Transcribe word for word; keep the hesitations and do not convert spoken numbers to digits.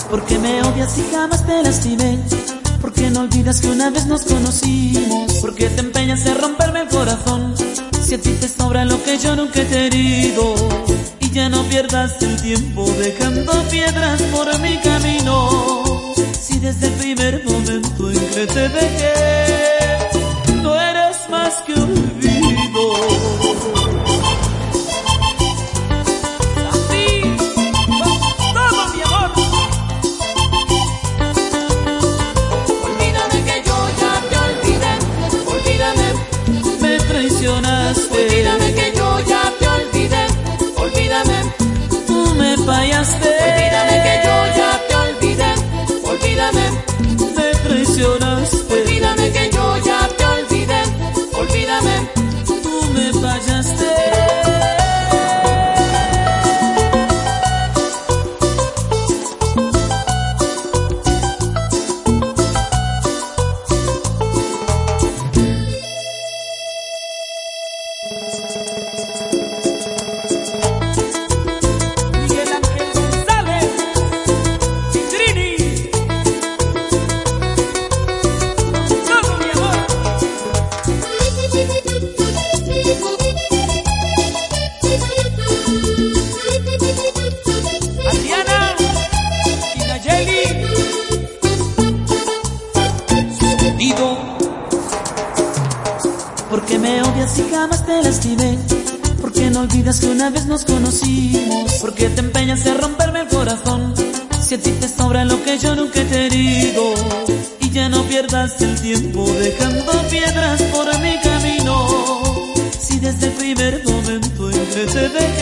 ¿Por qué me odias y jamás te lastimé? ¿Por qué no olvidas que una vez nos conocimos? ¿Por qué te empeñas en romperme el corazón? Si a ti te sobra lo que yo nunca he querido. Y ya no pierdas el tiempo dejando piedras por mi camino. Si desde el primer momento en que te dejé no eres más que olvido. Olvídame que yo ya te olvidé, olvídame. Tú me fallaste. Olvídame que yo ya te olvidé, olvídame. Me traicionaste. Olvídame que yo ya te olvidé, olvídame. Tú me fallaste. ¿Por qué me odias y jamás te lastimé? ¿Por qué no olvidas que una vez nos conocimos? ¿Por qué te empeñas en romperme el corazón? Si a ti te sobra lo que yo nunca he querido. Y ya no pierdas el tiempo dejando piedras por mi camino. Si desde el primer momento en que te dejé